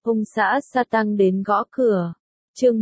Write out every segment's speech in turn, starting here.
Ông xã Sa Tăng đến gõ cửa. Chương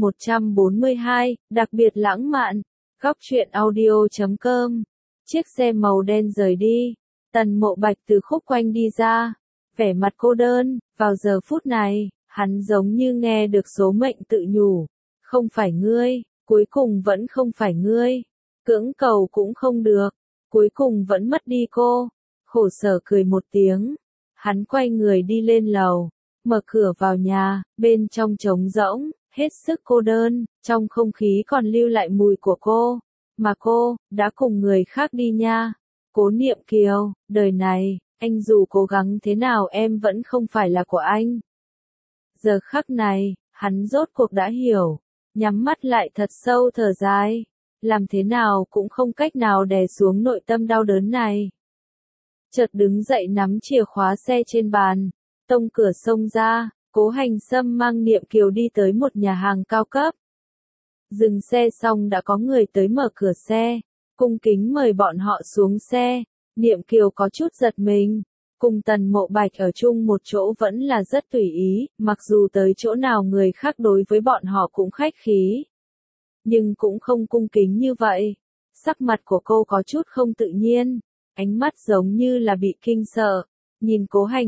142, đặc biệt lãng mạn. Góc truyện audio.com. Chiếc xe màu đen rời đi. Tần Mộ Bạch từ khúc quanh đi ra, vẻ mặt cô đơn. Vào giờ phút này, hắn giống như nghe được số mệnh tự nhủ. Không phải ngươi, cuối cùng vẫn không phải ngươi. Cưỡng cầu cũng không được, cuối cùng vẫn mất đi cô. Khổ sở cười một tiếng. Hắn quay người đi lên lầu, mở cửa vào nhà, bên trong trống rỗng, hết sức cô đơn, trong không khí còn lưu lại mùi của cô. Mà cô, đã cùng người khác đi nha. Cố Niệm Kiều, đời này, anh dù cố gắng thế nào em vẫn không phải là của anh. Giờ khắc này, hắn rốt cuộc đã hiểu, nhắm mắt lại thật sâu thở dài. Làm thế nào cũng không cách nào đè xuống nội tâm đau đớn này. Chợt đứng dậy nắm chìa khóa xe trên bàn, tông cửa xông ra. Cố Hành Sâm mang Niệm Kiều đi tới một nhà hàng cao cấp. Dừng xe xong đã có người tới mở cửa xe, cung kính mời bọn họ xuống xe. Niệm Kiều có chút giật mình, cùng Tần Mộ Bạch ở chung một chỗ vẫn là rất tùy ý, mặc dù tới chỗ nào người khác đối với bọn họ cũng khách khí, nhưng cũng không cung kính như vậy. Sắc mặt của cô có chút không tự nhiên, ánh mắt giống như là bị kinh sợ, nhìn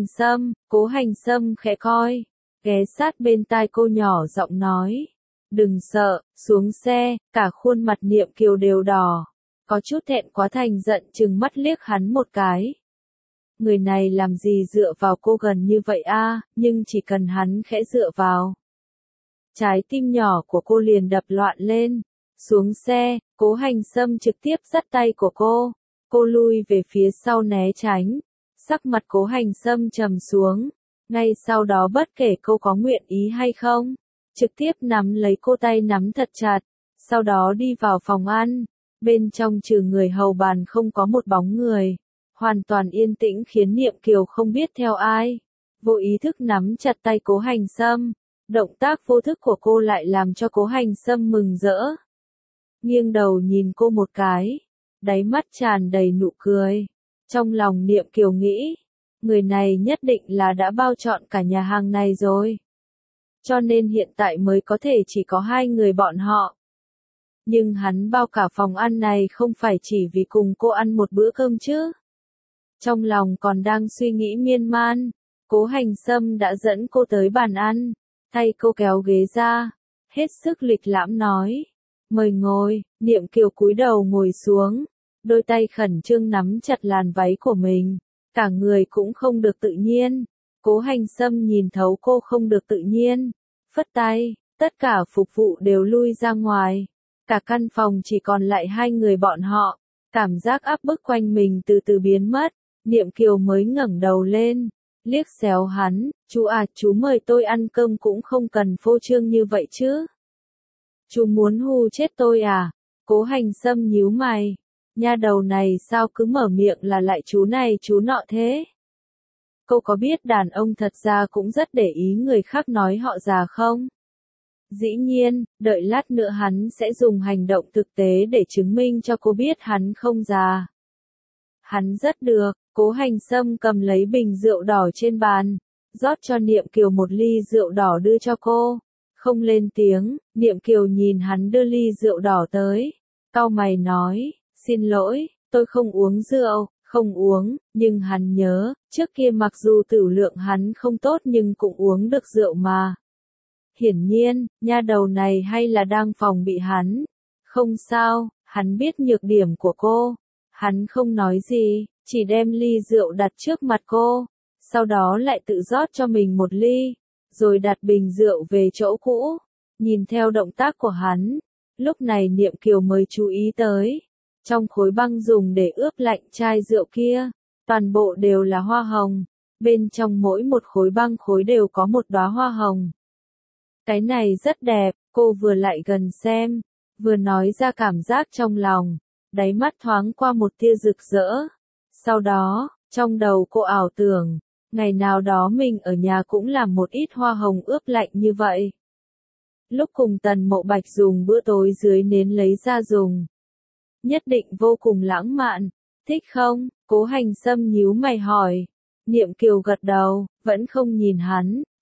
Cố Hành Sâm khẽ coi, ghé sát bên tai cô nhỏ giọng nói, đừng sợ, xuống xe. Cả khuôn mặt Niệm Kiều đều đỏ, có chút thẹn quá thành giận trừng mắt liếc hắn một cái. Người này làm gì dựa vào cô gần như vậy a? Nhưng chỉ cần hắn khẽ dựa vào, trái tim nhỏ của cô liền đập loạn lên. Xuống xe, Cố Hành Sâm trực tiếp dắt tay của cô lui về phía sau né tránh. Sắc mặt Cố Hành Sâm trầm xuống, ngay sau đó bất kể cô có nguyện ý hay không, trực tiếp nắm lấy cô tay nắm thật chặt, sau đó đi vào phòng ăn. Bên trong trừ người hầu bàn không có một bóng người, hoàn toàn yên tĩnh khiến Niệm Kiều không biết theo ai. Vô ý thức nắm chặt tay Cố Hành Sâm, động tác vô thức của cô lại làm cho Cố Hành Sâm mừng rỡ. Nghiêng đầu nhìn cô một cái, đáy mắt tràn đầy nụ cười. Trong lòng Niệm Kiều nghĩ, người này nhất định là đã bao trọn cả nhà hàng này rồi, cho nên hiện tại mới có thể chỉ có hai người bọn họ. Nhưng hắn bao cả phòng ăn này không phải chỉ vì cùng cô ăn một bữa cơm chứ. Trong lòng còn đang suy nghĩ miên man, Cố Hành Sâm đã dẫn cô tới bàn ăn, thay cô kéo ghế ra, hết sức lịch lãm nói, mời ngồi. Niệm Kiều cúi đầu ngồi xuống, đôi tay khẩn trương nắm chặt làn váy của mình, cả người cũng không được tự nhiên. Cố Hành Sâm nhìn thấu cô không được tự nhiên, phất tay, tất cả phục vụ đều lui ra ngoài. Cả căn phòng chỉ còn lại hai người bọn họ, cảm giác áp bức quanh mình từ từ biến mất. Niệm Kiều mới ngẩng đầu lên, liếc xéo hắn, chú à, chú mời tôi ăn cơm cũng không cần phô trương như vậy chứ. Chú muốn hù chết tôi à? Cố Hành Sâm nhíu mày, nha đầu này sao cứ mở miệng là lại chú này chú nọ thế? Cô có biết đàn ông thật ra cũng rất để ý người khác nói họ già không? Dĩ nhiên, đợi lát nữa hắn sẽ dùng hành động thực tế để chứng minh cho cô biết hắn không già. Hắn rất được. Cố Hành Sâm cầm lấy bình rượu đỏ trên bàn, rót cho Niệm Kiều một ly rượu đỏ đưa cho cô. Không lên tiếng, Niệm Kiều nhìn hắn đưa ly rượu đỏ tới, cau mày nói, xin lỗi, tôi không uống rượu. Không uống, nhưng hắn nhớ, trước kia mặc dù tửu lượng hắn không tốt nhưng cũng uống được rượu mà. Hiển nhiên, nha đầu này hay là đang phòng bị hắn. Không sao, hắn biết nhược điểm của cô. Hắn không nói gì, chỉ đem ly rượu đặt trước mặt cô, sau đó lại tự rót cho mình một ly, rồi đặt bình rượu về chỗ cũ. Nhìn theo động tác của hắn, lúc này Niệm Kiều mới chú ý tới, trong khối băng dùng để ướp lạnh chai rượu kia, toàn bộ đều là hoa hồng, bên trong mỗi một khối băng khối đều có một đóa hoa hồng. Cái này rất đẹp, cô vừa lại gần xem, vừa nói ra cảm giác trong lòng, đáy mắt thoáng qua một tia rực rỡ. Sau đó, trong đầu cô ảo tưởng, ngày nào đó mình ở nhà cũng làm một ít hoa hồng ướp lạnh như vậy. Lúc cùng Tần Mộ Bạch dùng bữa tối dưới nến lấy ra dùng, nhất định vô cùng lãng mạn, thích không? Cố Hành Sâm nhíu mày hỏi. Niệm Kiều gật đầu, vẫn không nhìn hắn,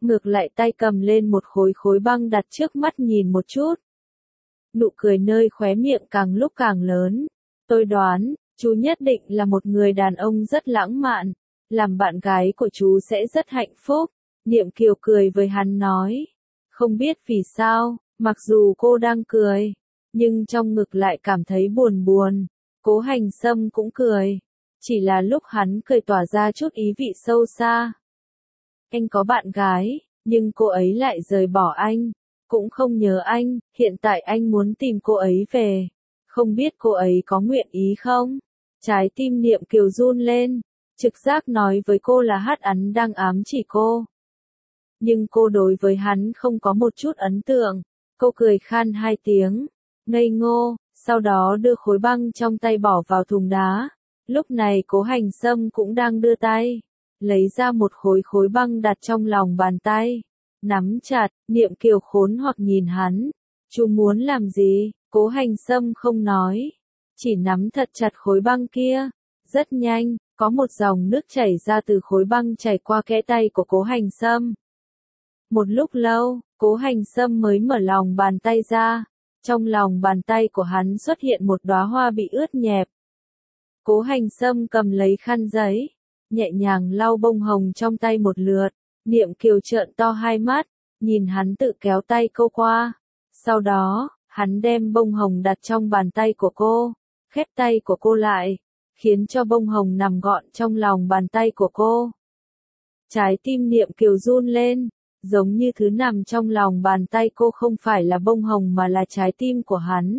ngược lại tay cầm lên một khối khối băng đặt trước mắt nhìn một chút. Nụ cười nơi khóe miệng càng lúc càng lớn. Tôi đoán, chú nhất định là một người đàn ông rất lãng mạn, làm bạn gái của chú sẽ rất hạnh phúc. Niệm Kiều cười với hắn nói. Không biết vì sao, mặc dù cô đang cười, nhưng trong ngực lại cảm thấy buồn buồn. Cố Hành Sâm cũng cười. Chỉ là lúc hắn cười tỏa ra chút ý vị sâu xa. Anh có bạn gái, nhưng cô ấy lại rời bỏ anh. Cũng không nhớ anh, hiện tại anh muốn tìm cô ấy về. Không biết cô ấy có nguyện ý không? Trái tim Niệm Kiều run lên. Trực giác nói với cô là hắn đang ám chỉ cô. Nhưng cô đối với hắn không có một chút ấn tượng. Cô cười khan hai tiếng. Ngây ngô, sau đó đưa khối băng trong tay bỏ vào thùng đá. Lúc này Cố Hành Sâm cũng đang đưa tay. Lấy ra một khối băng đặt trong lòng bàn tay. Nắm chặt, Niệm Kiều khốn hoặc nhìn hắn. Chú muốn làm gì? Cố Hành Sâm không nói. Chỉ nắm thật chặt khối băng kia. Rất nhanh, có một dòng nước chảy ra từ khối băng chảy qua kẽ tay của Cố Hành Sâm. Một lúc lâu, Cố Hành Sâm mới mở lòng bàn tay ra. Trong lòng bàn tay của hắn xuất hiện một đóa hoa bị ướt nhẹp. Cố Hành Sâm cầm lấy khăn giấy, nhẹ nhàng lau bông hồng trong tay một lượt. Niệm Kiều trợn to hai mắt, nhìn hắn tự kéo tay cô qua. Sau đó, hắn đem bông hồng đặt trong bàn tay của cô, khép tay của cô lại, khiến cho bông hồng nằm gọn trong lòng bàn tay của cô. Trái tim Niệm Kiều run lên, giống như thứ nằm trong lòng bàn tay cô không phải là bông hồng mà là trái tim của hắn.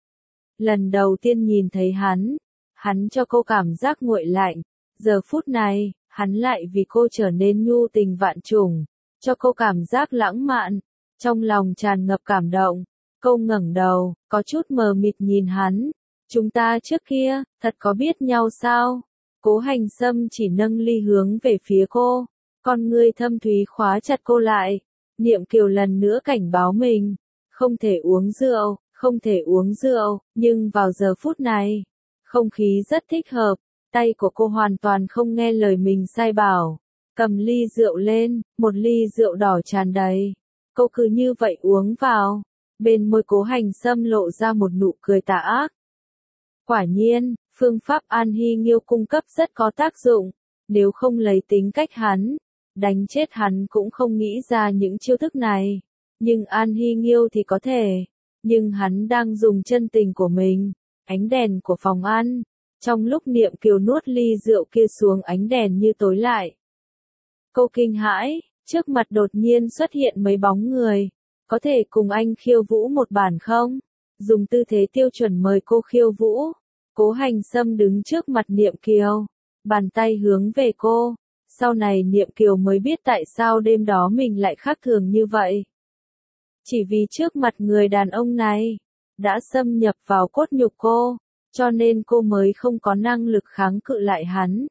Lần đầu tiên nhìn thấy hắn cho cô cảm giác nguội lạnh. Giờ phút này, hắn lại vì cô trở nên nhu tình vạn trùng, cho cô cảm giác lãng mạn, trong lòng tràn ngập cảm động. Cô ngẩng đầu, có chút mờ mịt nhìn hắn. Chúng ta trước kia, thật có biết nhau sao? Cố Hành Sâm chỉ nâng ly hướng về phía cô, con ngươi thâm thúy khóa chặt cô lại. Niệm Kiều lần nữa cảnh báo mình, không thể uống rượu, không thể uống rượu, nhưng vào giờ phút này, không khí rất thích hợp. Tay của cô hoàn toàn không nghe lời mình sai bảo. Cầm ly rượu lên, một ly rượu đỏ tràn đầy. Cô cứ như vậy uống vào. Bên môi Cố Hành Sâm lộ ra một nụ cười tà ác. Quả nhiên, phương pháp An Hy Nghiêu cung cấp rất có tác dụng. Nếu không lấy tính cách hắn, đánh chết hắn cũng không nghĩ ra những chiêu thức này. Nhưng An Hy Nghiêu thì có thể. Nhưng hắn đang dùng chân tình của mình. Ánh đèn của phòng ăn. Trong lúc Niệm Kiều nuốt ly rượu kia xuống, ánh đèn như tối lại. Cô kinh hãi, trước mặt đột nhiên xuất hiện mấy bóng người. Có thể cùng anh khiêu vũ một bản không? Dùng tư thế tiêu chuẩn mời cô khiêu vũ. Cố Hành Sâm đứng trước mặt Niệm Kiều, bàn tay hướng về cô. Sau này Niệm Kiều mới biết tại sao đêm đó mình lại khác thường như vậy. Chỉ vì trước mặt người đàn ông này, đã xâm nhập vào cốt nhục cô. Cho nên cô mới không có năng lực kháng cự lại hắn.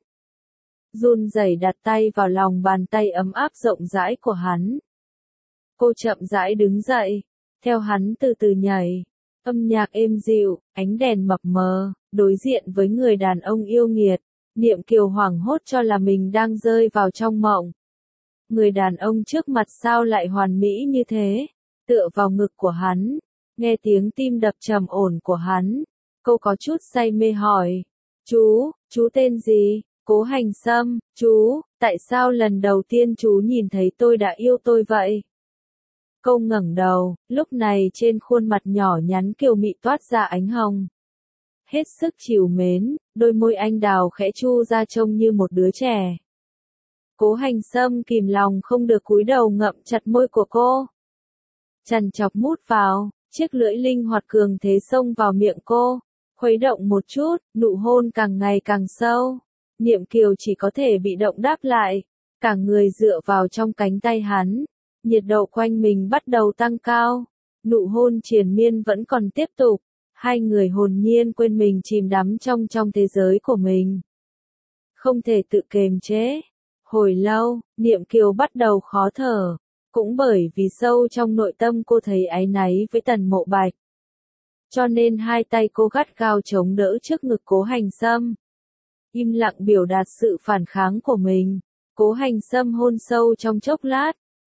Run rẩy đặt tay vào lòng bàn tay ấm áp rộng rãi của hắn. Cô chậm rãi đứng dậy, theo hắn từ từ nhảy. Âm nhạc êm dịu, ánh đèn mập mờ, đối diện với người đàn ông yêu nghiệt. Niệm Kiều hoảng hốt cho là mình đang rơi vào trong mộng. Người đàn ông trước mặt sao lại hoàn mỹ như thế? Tựa vào ngực của hắn, nghe tiếng tim đập trầm ổn của hắn. Cô có chút say mê hỏi. Chú tên gì? Cố Hành Sâm. Chú, tại sao lần đầu tiên chú nhìn thấy tôi đã yêu tôi vậy? Cô ngẩng đầu, lúc này trên khuôn mặt nhỏ nhắn kiều mị toát ra ánh hồng. Hết sức trìu mến, đôi môi anh đào khẽ chu ra trông như một đứa trẻ. Cố Hành Sâm kìm lòng không được cúi đầu ngậm chặt môi của cô. Chằn chọc mút vào, chiếc lưỡi linh hoạt cường thế xông vào miệng cô. Khuấy động một chút, nụ hôn càng ngày càng sâu. Niệm Kiều chỉ có thể bị động đáp lại. Cả người dựa vào trong cánh tay hắn. Nhiệt độ quanh mình bắt đầu tăng cao. Nụ hôn triền miên vẫn còn tiếp tục. Hai người hồn nhiên quên mình chìm đắm trong thế giới của mình. Không thể tự kiềm chế. Hồi lâu, Niệm Kiều bắt đầu khó thở. Cũng bởi vì sâu trong nội tâm cô thấy áy náy với Tần Mộ Bạch. Cho nên hai tay cô gắt gao chống đỡ trước ngực Cố Hành Sâm. Im lặng biểu đạt sự phản kháng của mình. Cố Hành Sâm hôn sâu trong chốc lát.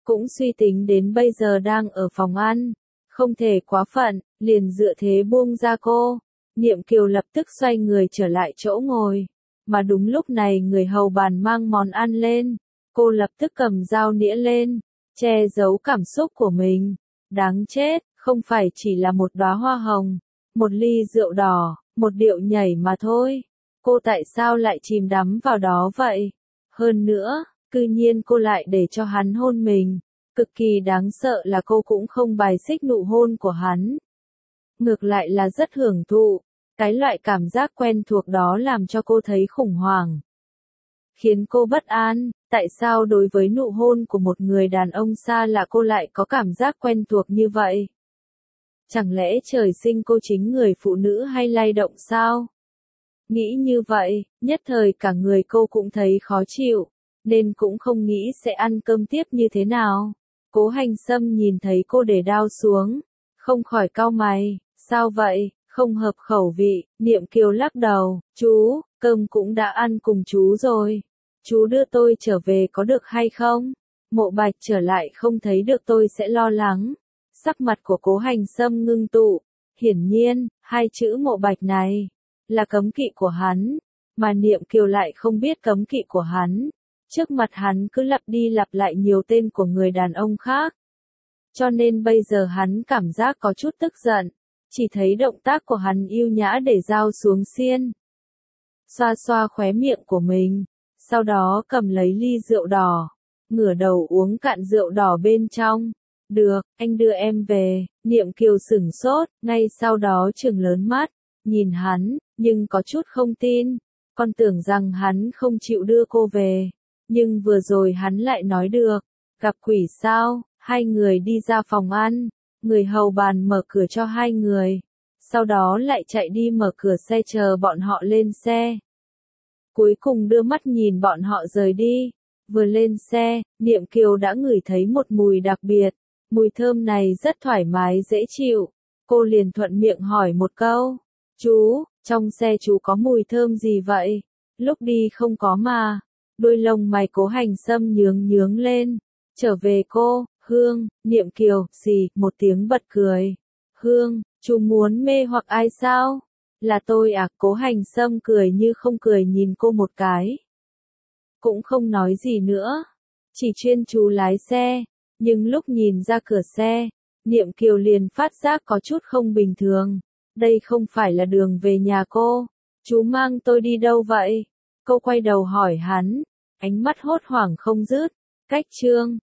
cũng suy tính đến bây giờ đang ở phòng ăn, không thể quá phận, liền dựa thế buông ra cô. Niệm Kiều lập tức xoay người trở lại chỗ ngồi, mà đúng lúc này người hầu bàn mang món ăn lên, cô lập tức cầm dao nĩa lên, che giấu cảm xúc của mình. Đáng chết, không phải chỉ là một đóa hoa hồng, một ly rượu đỏ, một điệu nhảy mà thôi. Cô tại sao lại chìm đắm vào đó vậy? Hơn nữa, cư nhiên cô lại để cho hắn hôn mình. Cực kỳ đáng sợ là cô cũng không bài xích nụ hôn của hắn. Ngược lại là rất hưởng thụ. Cái loại cảm giác quen thuộc đó làm cho cô thấy khủng hoảng. Khiến cô bất an, tại sao đối với nụ hôn của một người đàn ông xa lạ cô lại có cảm giác quen thuộc như vậy? Chẳng lẽ trời sinh cô chính người phụ nữ hay lay động sao? Nghĩ như vậy, nhất thời cả người cô cũng thấy khó chịu, nên cũng không nghĩ sẽ ăn cơm tiếp như thế nào. Cố Hành Sâm nhìn thấy cô để dao xuống, không khỏi cau mày, sao vậy, không hợp khẩu vị. Niệm Kiều lắc đầu, chú, cơm cũng đã ăn cùng chú rồi. Chú đưa tôi trở về có được hay không? Mộ Bạch trở lại không thấy được tôi sẽ lo lắng. Sắc mặt của Cố Hành Sâm ngưng tụ, hiển nhiên, hai chữ Mộ Bạch này là cấm kỵ của hắn, mà Niệm Kiều lại không biết cấm kỵ của hắn. Trước mặt hắn cứ lặp đi lặp lại nhiều tên của người đàn ông khác. Cho nên bây giờ hắn cảm giác có chút tức giận, chỉ thấy động tác của hắn yêu nhã để dao xuống xiên. Xoa xoa khóe miệng của mình, sau đó cầm lấy ly rượu đỏ, ngửa đầu uống cạn rượu đỏ bên trong. Được, anh đưa em về. Niệm Kiều sửng sốt, ngay sau đó trừng lớn mắt, nhìn hắn, nhưng có chút không tin. Con tưởng rằng hắn không chịu đưa cô về, nhưng vừa rồi hắn lại nói được. Gặp quỷ sao? Hai người đi ra phòng ăn, người hầu bàn mở cửa cho hai người, sau đó lại chạy đi mở cửa xe chờ bọn họ lên xe. Cuối cùng đưa mắt nhìn bọn họ rời đi. Vừa lên xe, Niệm Kiều đã ngửi thấy một mùi đặc biệt. Mùi thơm này rất thoải mái dễ chịu. Cô liền thuận miệng hỏi một câu. Chú, trong xe chú có mùi thơm gì vậy? Lúc đi không có mà. Đôi lông mày Cố Hành Sâm nhướng nhướng lên. Trở về cô, Hương. Niệm Kiều, xì, một tiếng bật cười. Hương, chú muốn mê hoặc ai sao? Là tôi à? Cố Hành Sâm cười như không cười nhìn cô một cái. Cũng không nói gì nữa. Chỉ chuyên chú lái xe. Nhưng lúc nhìn ra cửa xe, Niệm Kiều liền phát giác có chút không bình thường. Đây không phải là đường về nhà cô. Chú mang tôi đi đâu vậy? Cô quay đầu hỏi hắn. Ánh mắt hốt hoảng không dứt. Cách chương